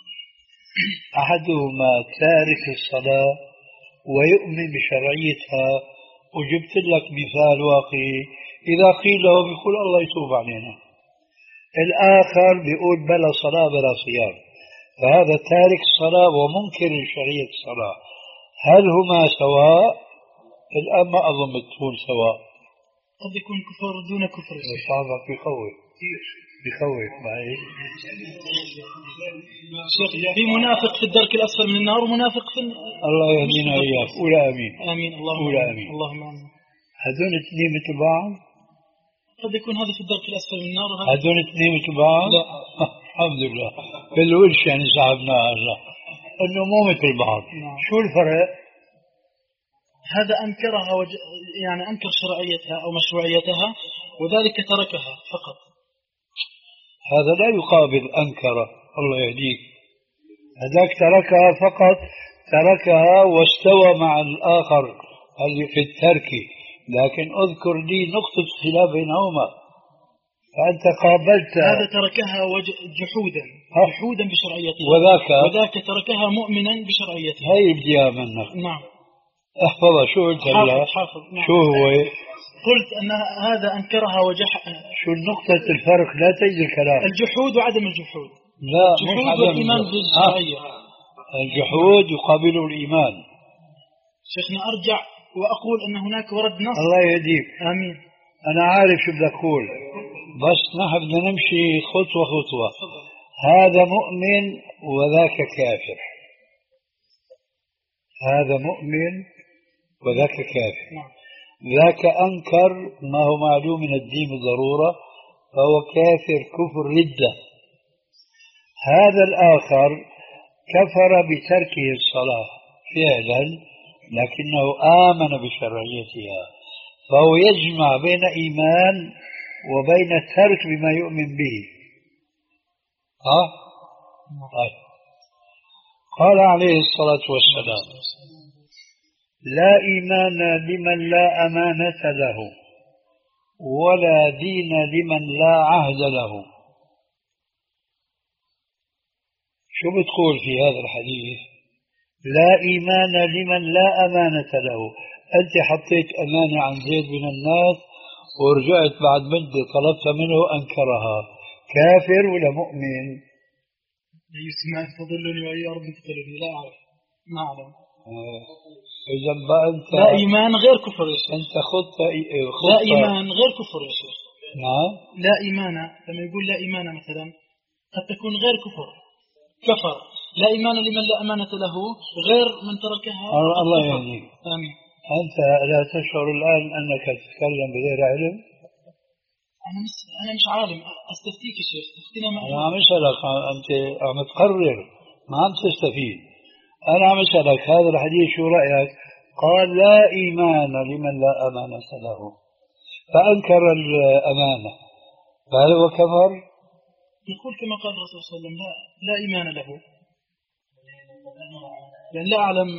أحدهما تارك الصلاة ويؤمن بشرعيتها، وجبت لك مثال واقعي إذا قيل له بيقول الله يتوب علينا. الآخر بيقول بلا صلاة بلا صيام. فهذا تارك الصلاة ومنكر شرعية الصلاة، هل هما سواء؟ الآن ما أظن بتقول سواء. قد يكون كفر دون كفر. صعبك بيخوف بيخوف معي. شيخ في منافق في الدرك الأسفل من النار ومنافق في الله يهدينا إياك. قول آمين. آمين. اللهم قول آمين. اللهم آمين. هذول اثنين مثل بعض؟ قد يكون هذا في الدرك الأسفل من النار وهذا هذول اثنين مثل بعض؟ لا. الحمد لله بالوش يعني صاحبنا هذا انه مو مثل بعض. نعم. شو الفرق؟ هذا أنكرها وج... يعني أنكر شرعيتها أو مشروعيتها وذلك تركها فقط. هذا لا يقابل أنكر، الله يهديك. هذاك تركها فقط، تركها واستوى مع الآخر اللي في الترك، لكن اذكر لي نقطة خلاف بينهما. فأنت قابلت هذا تركها وج... جحودا جحودا بشرعيتها، وذاك وذاك تركها مؤمنا بشرعيتها. هي بديها منك. نعم. احفظها. شو قلت حافظ هلا؟ حافظ. نعم. شو هو؟ قلت أن هذا أنكرها وجح. شو نقطة الفرق؟ لا تجد الكلام. الجحود وعدم الجحود. لا الجحود مش عدم والإيمان الجحود. بالشرعية. الجحود يقابله الإيمان. شيخنا أرجع وأقول أن هناك ورد نص. الله يهديك. آمين. أنا عارف شو بدك تقول، بس نحن بدنا نمشي خطوة خطوة. هذا مؤمن وذاك كافر، هذا مؤمن وذاك كافر. ذاك أنكر ما هو معلوم من الدين بالضرورة فهو كافر كفر ردة. هذا الآخر كفر بتركه الصلاة فعلا لكنه آمن بشرعيتها، فهو يجمع بين إيمان وبين الترك بما يؤمن به. ها؟ طيب. قال عليه الصلاة والسلام: لا إيمان لمن لا أمانة له ولا دين لمن لا عهد له. شو بتقول في هذا الحديث؟ لا إيمان لمن لا أمانة له. أنت حطيت أمانة عن زيد من الناس ورجعت بعد مدة طلبت منه أنكرها، كافر ولا مؤمن؟ يسمع تضلني وأي أرض تقلني، لا أعرف، ما أعلم. آه. إذا بقى أنت لا إيمان غير كفر يا شيخ. أنت خطة, خطة لا إيمان غير كفر يا شيخ. نعم. لا إيمان لما يقول لا إيمان مثلا قد تكون غير كفر، كفر. لا إيمان لمن لا أمانة له غير من تركها. الله يهديك. آمين. أنت لا تشعر الآن أنك تتكلم بغير علم؟ أنا مش أنا مش عالم، أستفتيك يا شيخ، تفتينا ما أنا عم أسألك، أنت عم تقرر ما عم تستفيد. أنا عم أسألك هذا الحديث شو رأيك؟ قال لا إيمان لمن لا أمانة له، فأنكر الأمانة، فهل هو كفر؟ يقول كما قال الرسول صلى الله عليه وسلم لا لا إيمان له، يعني لا أعلم.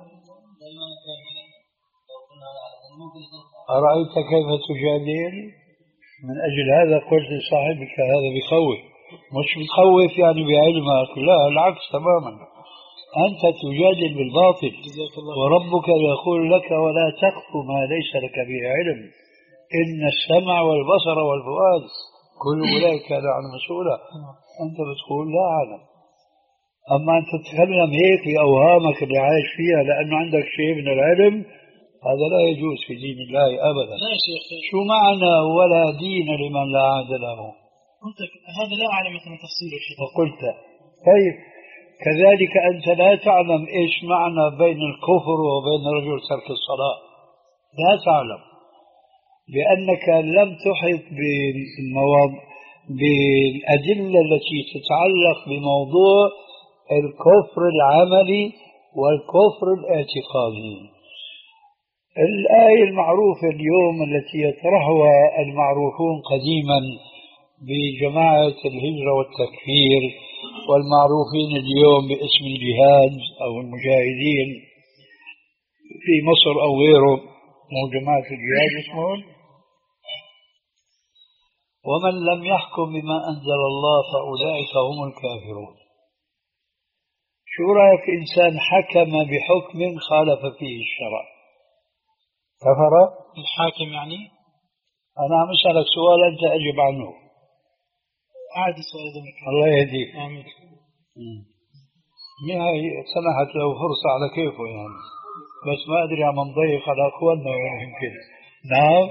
أرأيت كيف تجادل؟ من أجل هذا قلت لصاحبك هذا بخوف، مش بتخوف يعني بعلمك، لا العكس تماما، أنت تجادل بالباطل، وربك يقول لك ولا تقف ما ليس لك به علم إن السمع والبصر والفؤاد كل أولئك كان عنه مسؤولا. أنت بتقول لا أعلم، أما أنت تتكلم هيك بأوهامك اللي عايش فيها لأنه عندك شيء من العلم، هذا لا يجوز في دين الله أبدا. لا شيخ. شو معنى ولا دين لمن لا عهد له؟ قلت هذا لا أعلم مثلا تفصيل الشيء. وقلت طيب كذلك أنت لا تعلم إيش معنى بين الكفر وبين رجل ترك الصلاة، لا تعلم لأنك لم تحط بالمواضع بالأدلة التي تتعلق بموضوع الكفر العملي والكفر الاعتقادي. الآية المعروفة اليوم التي يطرحها المعروفون قديما بجماعة الهجرة والتكفير والمعروفين اليوم باسم الجهاد أو المجاهدين في مصر أو غيره، مو جماعة الجهاد اسمهم، ومن لم يحكم بما أنزل الله فأولئك هم الكافرون. شو رأيك إنسان حكم بحكم خالف فيه الشرع كفر؟ الحاكم يعني؟ أنا عم أسألك سؤال أنت أجب عنه. أعد السؤال ذلك. الله يهديك. آمين. يعني سمحت له فرصة على كيفه يعني، بس ما أدري عم نضيق على أخواننا يمكن. نعم.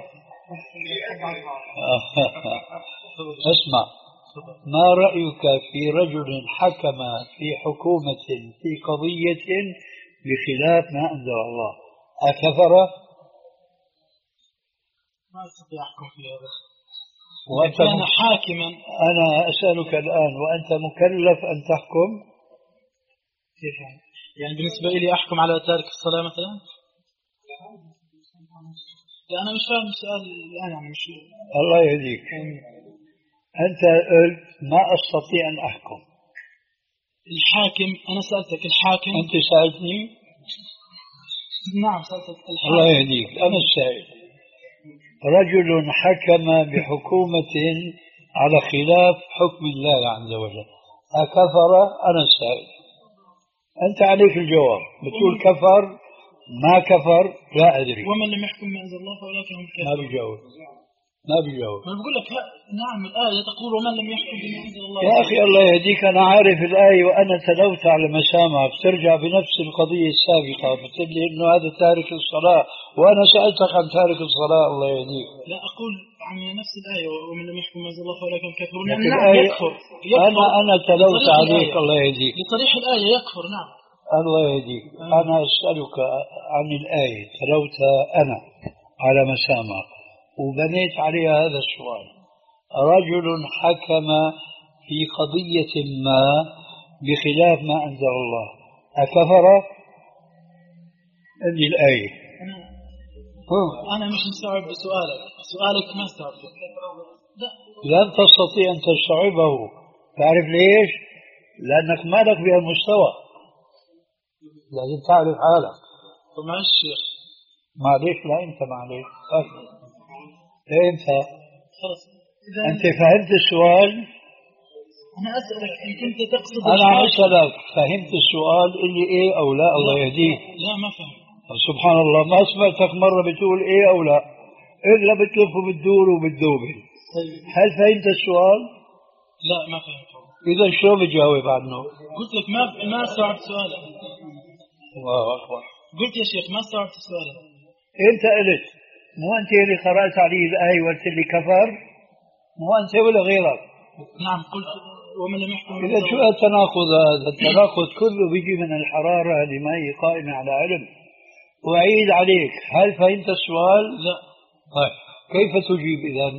اسمع، ما رأيك في رجل حكم في حكومة في قضية بخلاف ما أنزل الله، أكفر؟ ما أستطيع أحكم في هذا. وأنت كان حاكما. أنا أسألك الآن وأنت مكلف أن تحكم؟ كيف يعني؟ يعني بالنسبة لي أحكم على تارك الصلاة مثلا؟ لا أنا مش فاهم السؤال الآن يعني مش. الله يهديك. أنت قلت ما أستطيع أن أحكم. الحاكم أنا سألتك الحاكم. أنت سألتني؟ نعم سألتك الحاكم. الله يهديك أنا السائل. رجل حكم بحكومة على خلاف حكم الله عز وجل أكفر؟ أنا السائل. أنت عليك الجواب. بتقول كفر ما كفر لا أدري. ومن لم يحكم بما أنزل الله فأولئك هم الكافرون. ما بيجاوب ما بيجاوب. ما بقول لك نعم الآية تقول ومن لم يحكم بما أنزل الله. يا أخي الله يهديك أنا عارف الآية وأنا تلوت على مسامعك ترجع بنفس القضية السابقة بتقول لي إنه هذا تارك الصلاة وأنا سألتك عن تارك الصلاة. الله يهديك. لا أقول عن نفس الآية ومن لم يحكم بما أنزل الله فأولئك هم الكافرون. نعم الآية يكفر. أنا أنا تلوت عليك. الله يهديك. لصريح الآية يكفر. نعم الله يهديك. أنا أسألك عن الآية تلوتها أنا على مسامعك وبنيت عليها هذا السؤال. رجل حكم في قضية ما بخلاف ما أنزل الله أكفر؟ هذه الآية. أنا, أنا مش مستوعب بسؤالك. سؤالك ما استوعبته. لا لن تستطيع أن تستوعبه. تعرف ليش؟ لأنك مالك بهالمستوى. لازم تعرف حالك. ومع الشيخ معليش. لا أنت معليش. أنت خلاص. أنت فهمت السؤال؟ أنا أسألك إن كنت تقصد. أنا عم أسألك فهمت السؤال اللي إيه أو لا؟ الله يهديك. لا ما فهم. سبحان الله ما سمعتك مرة بتقول إيه أو لا إلا بتلف وبتدور وبتدوبل. هل فهمت السؤال؟ لا ما فهمت. إذا شو بجاوب عنه؟ قلت لك ما ما استوعبت سؤالك. الله أكبر. قلت يا شيخ ما استوعبت سؤالك. أنت قلت مو أنت اللي قرأت عليه الآية وقلت لي كفر؟ مو أنت ولا غيرك؟ نعم قلت ومن لم يحكم. إذا شو التناقض هذا؟ التناقض كله بيجي من الحرارة اللي ما هي قائمة على علم. وأعيد عليك هل فهمت السؤال؟ لا. طيب كيف تجيب إذن؟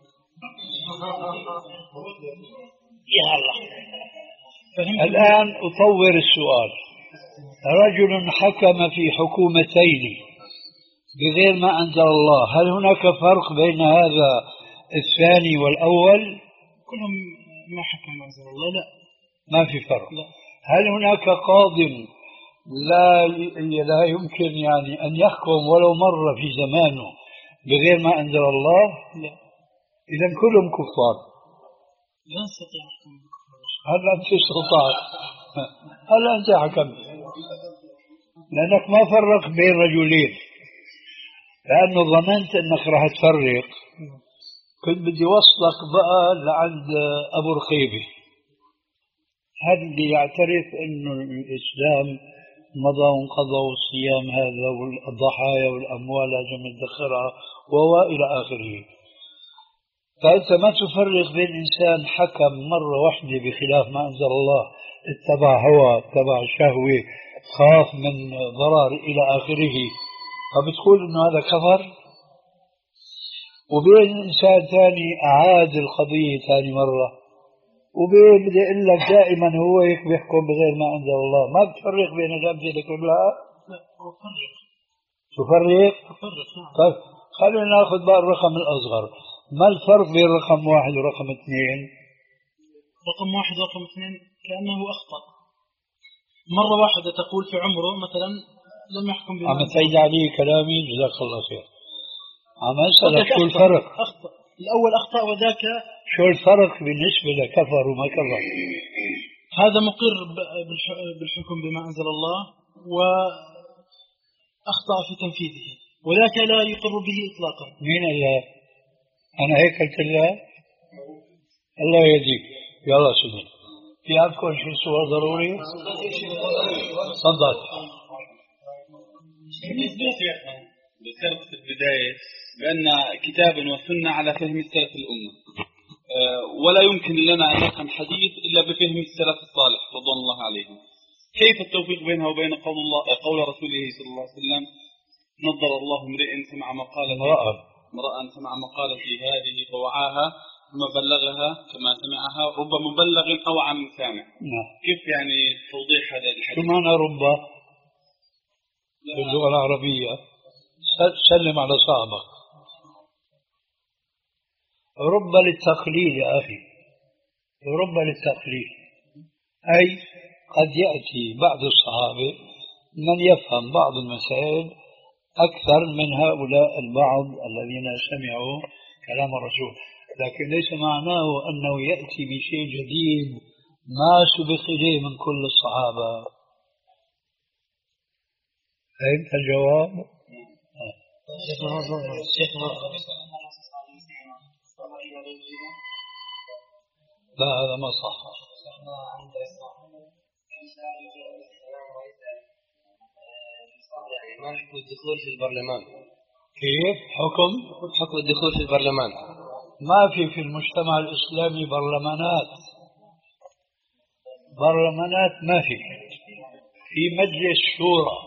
يا الله. الآن أطور السؤال. رجل حكم في حكومتين بغير ما أنزل الله هل هناك فرق بين هذا الثاني والأول؟ كلهم ما حكم ما أنزل الله. لا ما في فرق. لا. هل هناك قاض لا لا يمكن يعني أن يحكم ولو مرة في زمانه بغير ما أنزل الله؟ لا. إذن كلهم كفار. لا أستطيع أن أحكم. هل أنت استطعت؟ هل أنت حكمت؟ لأنك ما فرق بين رجلين لأنه ظننت أنك راح تفرق. كنت بدي وصلك بقى لعند أبو رقيبة هذا اللي يعترف أنه الإسلام مضى وانقضى والصيام هذا والضحايا والأموال لازم ندخرها وإلى آخره. فأنت ما تفرق بين إنسان حكم مرة واحدة بخلاف ما أنزل الله اتبع هوى اتبع شهوة خاف من ضرر إلى آخره فبتقول إنه هذا كفر. وبين إنسان ثاني أعاد القضية ثاني مرة وبين بدي أقول لك دائما هو هيك بيحكم بغير ما أنزل الله. ما بتفرق بين الأمثلة كلها؟ لا أفرق. تفرق؟ أفرق نعم. طيب خلينا ناخذ بقى الرقم الأصغر. ما الفرق بين رقم واحد ورقم اثنين؟ رقم واحد ورقم اثنين كأنه أخطأ. مرة واحدة تقول في عمره مثلا لم يحكم بما. عم تعيد علي كلامي جزاك الله خير. عم أسألك شو الفرق؟ أخطأ. الأول أخطأ وذاك. شو الفرق بالنسبة لكفر وما كفر؟ هذا مقر بالحكم بما أنزل الله وأخطأ في تنفيذه وذاك لا يقر به إطلاقا. مين الله؟ أنا هيك قلت الله؟ الله يهديك. يلا سيدي في عندكم شو سؤال ضروري؟ تفضل. ذكرت في البداية بأن كتابا وسنة على فهم السلف الأمة ولا يمكن لنا أن نفهم حديث إلا بفهم السلف الصالح رضوان الله عليهم. كيف التوفيق بينها وبين قول الله قول رسوله صلى الله عليه وسلم نظر الله امرئ سمع مقالة امرأة سمع مقالتي هذه فوعاها ما بلغها كما سمعها رب مبلغ أوعى من سامع. نعم. كيف يعني توضيح هذا الحديث؟ شو معنى رب باللغة العربية؟ سلم على صاحبك. رب للتقليل يا أخي، رب للتقليل، أي قد يأتي بعض الصحابة من يفهم بعض المسائل أكثر من هؤلاء البعض الذين سمعوا كلام الرسول، لكن ليس معناه أنه يأتي بشيء جديد ما سبق إليه من كل الصحابة. فهمت الجواب؟ لا هذا ما صح. ما حكم الدخول في البرلمان؟ كيف حكم؟ حكم الدخول في البرلمان. ما في في المجتمع الإسلامي برلمانات، برلمانات ما في، في مجلس شورى،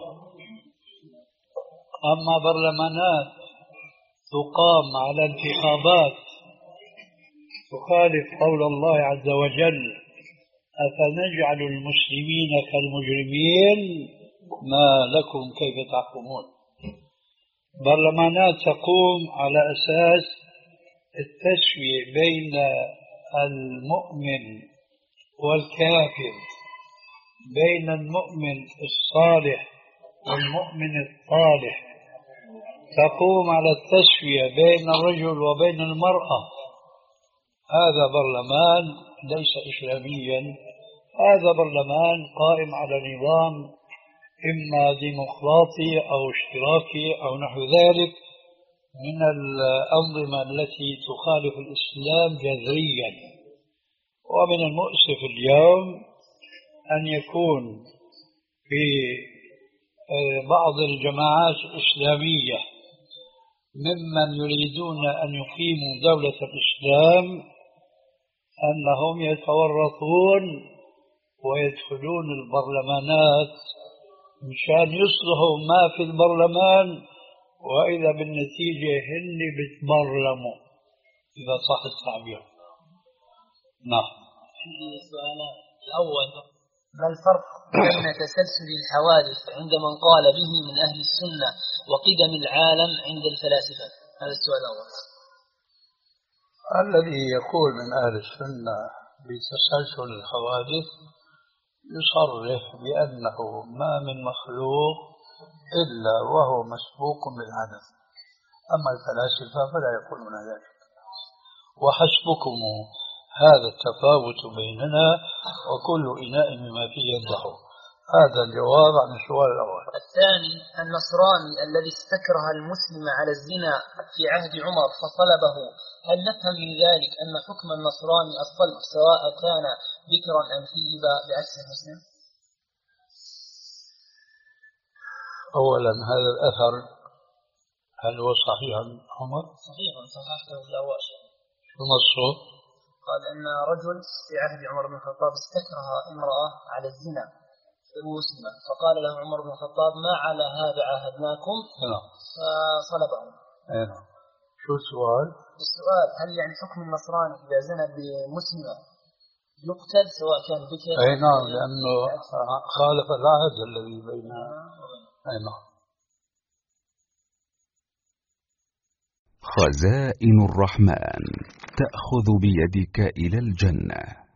أما برلمانات تقام على انتخابات تخالف قول الله عز وجل أفنجعل المسلمين كالمجرمين ما لكم كيف تحكمون. برلمانات تقوم على أساس التسوية بين المؤمن والكافر، بين المؤمن الصالح والمؤمن الطالح، تقوم على التسوية بين الرجل وبين المرأة. هذا برلمان ليس إسلاميا، هذا برلمان قائم على نظام إما ديمقراطي أو اشتراكي أو نحو ذلك من الأنظمة التي تخالف الإسلام جذريا. ومن المؤسف اليوم أن يكون في بعض الجماعات الإسلامية ممن يريدون أن يقيموا دولة الإسلام أنهم يتورطون ويدخلون البرلمانات مشان يصلحوا ما في البرلمان، وإذا بالنتيجة هن بتبرلموا إذا صح التعبير. نعم. عندي سؤال الأول، ما الفرق بين تسلسل الحوادث عند من قال به من أهل السنة وقدم العالم عند الفلاسفة؟ هذا السؤال الأول. الذي يقول من أهل السنة بتسلسل الحوادث يصرح بأنه ما من مخلوق إلا وهو مسبوق بالعدم، أما الفلاسفة فلا يقولون ذلك. وحسبكم هذا التفاوت بيننا وكل إناء مما فيه ينضح. هذا الجواب عن السؤال الأول. الثاني، النصراني الذي استكره المسلم على الزنا في عهد عمر فصلبه، هل نفهم من ذلك أن حكم النصراني الصلب سواء كان ذكرا أم ثيبا بعكس المسلم؟ أولا هذا الأثر هل هو صحيح عن عمر؟ صحيح، صححته في الأول. شو نصه؟ قال أن رجل في عهد عمر بن الخطاب استكره امرأة على الزنا مسلمة، فقال له عمر بن الخطاب ما على هذا عاهدناكم، فصلبهم. نعم. شو السؤال؟ السؤال هل يعني حكم النصراني إذا زنى بمسلمة يقتل سواء كان ذكر؟ أي نعم، لأنه خالف العهد الذي بيننا. أي نعم. خزائن الرحمن تأخذ بيدك إلى الجنة.